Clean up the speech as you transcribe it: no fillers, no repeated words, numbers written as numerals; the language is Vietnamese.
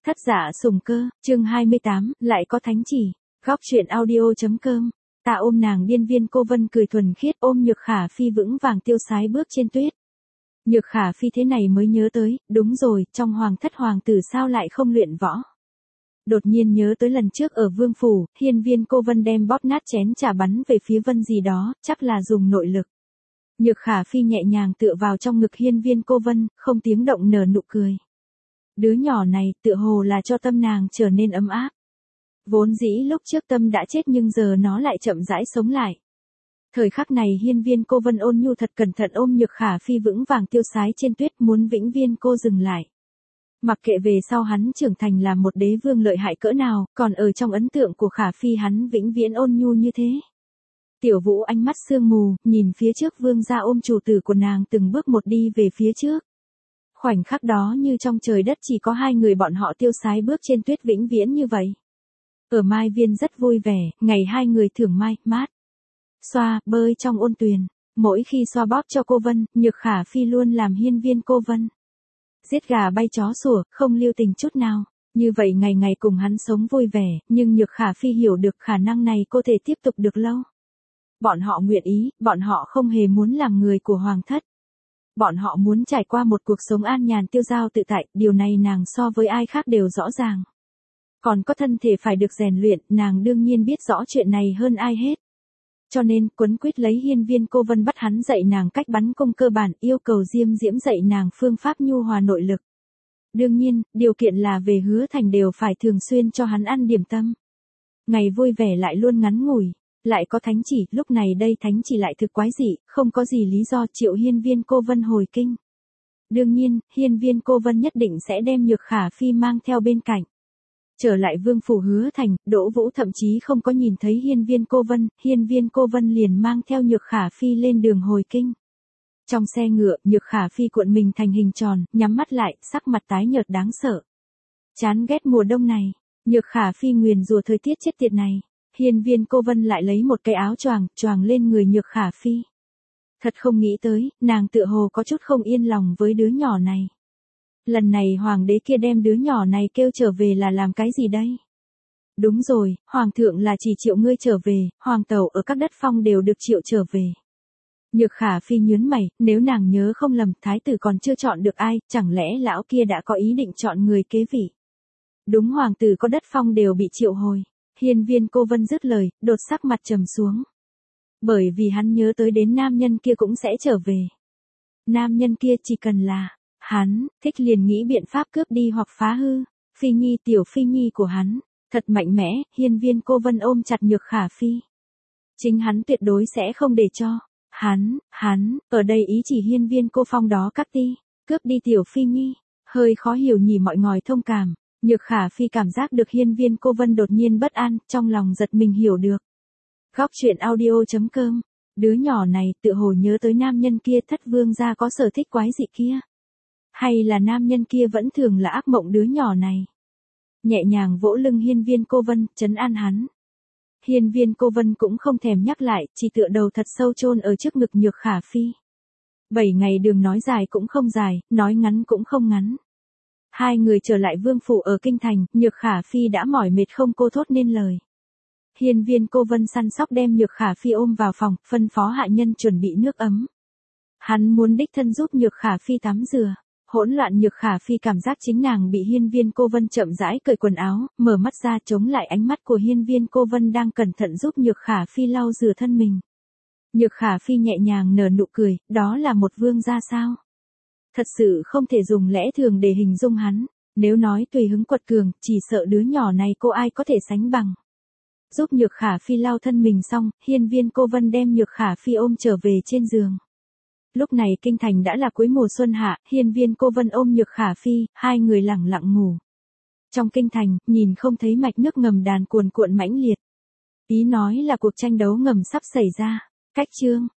Thất giả sùng cơ, chương 28, lại có thánh chỉ. Góc truyện audio.com. Ta ôm nàng điên viên cô Vân cười thuần khiết ôm Nhược Khả Phi vững vàng tiêu sái bước trên tuyết. Nhược Khả Phi thế này mới nhớ tới, đúng rồi, trong hoàng thất hoàng tử sao lại không luyện võ. Đột nhiên nhớ tới lần trước ở Vương Phủ, hiên viên cô Vân đem bóp nát chén trà bắn về phía Vân gì đó, chắc là dùng nội lực. Nhược Khả Phi nhẹ nhàng tựa vào trong ngực hiên viên cô Vân, không tiếng động nở nụ cười. Đứa nhỏ này tựa hồ là cho tâm nàng trở nên ấm áp. Vốn dĩ lúc trước tâm đã chết nhưng giờ nó lại chậm rãi sống lại. Thời khắc này hiên viên cô Vân ôn nhu thật cẩn thận ôm Nhược Khả Phi vững vàng tiêu sái trên tuyết muốn vĩnh viên cô dừng lại. Mặc kệ về sau hắn trưởng thành là một đế vương lợi hại cỡ nào, còn ở trong ấn tượng của Khả Phi hắn vĩnh viễn ôn nhu như thế. Tiểu Vũ ánh mắt sương mù, nhìn phía trước vương gia ôm chủ tử của nàng từng bước một đi về phía trước. Khoảnh khắc đó như trong trời đất chỉ có hai người bọn họ tiêu sái bước trên tuyết vĩnh viễn như vậy. Ở Mai Viên rất vui vẻ, ngày hai người thưởng mai, mát. Xoa, bơi trong ôn tuyền. Mỗi khi xoa bóp cho cô Vân, Nhược Khả Phi luôn làm hiên viên cô Vân. Giết gà bay chó sủa, không lưu tình chút nào. Như vậy ngày ngày cùng hắn sống vui vẻ, nhưng Nhược Khả Phi hiểu được khả năng này cô thể tiếp tục được lâu. Bọn họ nguyện ý, bọn họ không hề muốn làm người của hoàng thất. Bọn họ muốn trải qua một cuộc sống an nhàn tiêu dao tự tại, điều này nàng so với ai khác đều rõ ràng. Còn có thân thể phải được rèn luyện, nàng đương nhiên biết rõ chuyện này hơn ai hết. Cho nên, quấn quýt lấy hiên viên cô Vân bắt hắn dạy nàng cách bắn cung cơ bản, yêu cầu Diêm Diễm dạy nàng phương pháp nhu hòa nội lực. Đương nhiên, điều kiện là về Hứa Thành đều phải thường xuyên cho hắn ăn điểm tâm. Ngày vui vẻ lại luôn ngắn ngủi. Lại có thánh chỉ, lúc này đây thánh chỉ lại thực quái dị, không có gì lý do triệu hiên viên cô Vân hồi kinh. Đương nhiên, hiên viên cô Vân nhất định sẽ đem Nhược Khả Phi mang theo bên cạnh. Trở lại Vương Phủ Hứa Thành, Đỗ Vũ thậm chí không có nhìn thấy hiên viên cô Vân liền mang theo Nhược Khả Phi lên đường hồi kinh. Trong xe ngựa, Nhược Khả Phi cuộn mình thành hình tròn, nhắm mắt lại, sắc mặt tái nhợt đáng sợ. Chán ghét mùa đông này, Nhược Khả Phi nguyền rủa thời tiết chết tiệt này. Hiên viên cô Vân lại lấy một cái áo choàng lên người Nhược Khả Phi. Thật không nghĩ tới, nàng tựa hồ có chút không yên lòng với đứa nhỏ này. Lần này hoàng đế kia đem đứa nhỏ này kêu trở về là làm cái gì đây? Đúng rồi, hoàng thượng là chỉ triệu ngươi trở về, hoàng tẩu ở các đất phong đều được triệu trở về. Nhược Khả Phi nhướng mày, nếu nàng nhớ không lầm, thái tử còn chưa chọn được ai, chẳng lẽ lão kia đã có ý định chọn người kế vị? Đúng, hoàng tử có đất phong đều bị triệu hồi. Hiên viên cô Vân dứt lời, đột sắc mặt trầm xuống. Bởi vì hắn nhớ tới đến nam nhân kia cũng sẽ trở về. Nam nhân kia chỉ cần là, hắn, thích liền nghĩ biện pháp cướp đi hoặc phá hư. Phi Nhi, tiểu Phi Nhi của hắn, thật mạnh mẽ, hiên viên cô Vân ôm chặt Nhược Khả Phi. Chính hắn tuyệt đối sẽ không để cho. Hắn, ở đây ý chỉ hiên viên cô Phong đó cắt đi, cướp đi tiểu Phi Nhi, hơi khó hiểu nhỉ mọi ngòi thông cảm. Nhược Khả Phi cảm giác được hiên viên cô Vân đột nhiên bất an, trong lòng giật mình hiểu được. Góc truyện audio.com. Đứa nhỏ này tự hồ nhớ tới nam nhân kia thất vương gia có sở thích quái dị kia. Hay là nam nhân kia vẫn thường là ác mộng đứa nhỏ này. Nhẹ nhàng vỗ lưng hiên viên cô Vân, trấn an hắn. Hiên viên cô Vân cũng không thèm nhắc lại, chỉ tựa đầu thật sâu chôn ở trước ngực Nhược Khả Phi. 7 ngày đường nói dài cũng không dài, nói ngắn cũng không ngắn. Hai người trở lại Vương Phủ ở Kinh Thành, Nhược Khả Phi đã mỏi mệt không cô thốt nên lời. Hiên viên cô Vân săn sóc đem Nhược Khả Phi ôm vào phòng, phân phó hạ nhân chuẩn bị nước ấm. Hắn muốn đích thân giúp Nhược Khả Phi tắm rửa. Hỗn loạn Nhược Khả Phi cảm giác chính nàng bị hiên viên cô Vân chậm rãi cởi quần áo, mở mắt ra chống lại ánh mắt của hiên viên cô Vân đang cẩn thận giúp Nhược Khả Phi lau rửa thân mình. Nhược Khả Phi nhẹ nhàng nở nụ cười, đó là một vương gia sao? Thật sự không thể dùng lẽ thường để hình dung hắn, nếu nói tùy hứng quật cường, chỉ sợ đứa nhỏ này cô ai có thể sánh bằng. Giúp Nhược Khả Phi lau thân mình xong, hiên viên cô Vân đem Nhược Khả Phi ôm trở về trên giường. Lúc này Kinh Thành đã là cuối mùa xuân hạ, hiên viên cô Vân ôm Nhược Khả Phi, hai người lẳng lặng ngủ. Trong Kinh Thành, nhìn không thấy mạch nước ngầm đàn cuồn cuộn mãnh liệt. Ý nói là cuộc tranh đấu ngầm sắp xảy ra. Cách chương.